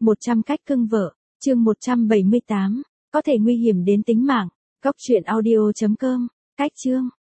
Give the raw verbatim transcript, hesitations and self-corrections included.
một trăm cách cưng vợ, chương một trăm bảy mươi tám, có thể nguy hiểm đến tính mạng. Góc truyện audio chấm com, cách chương.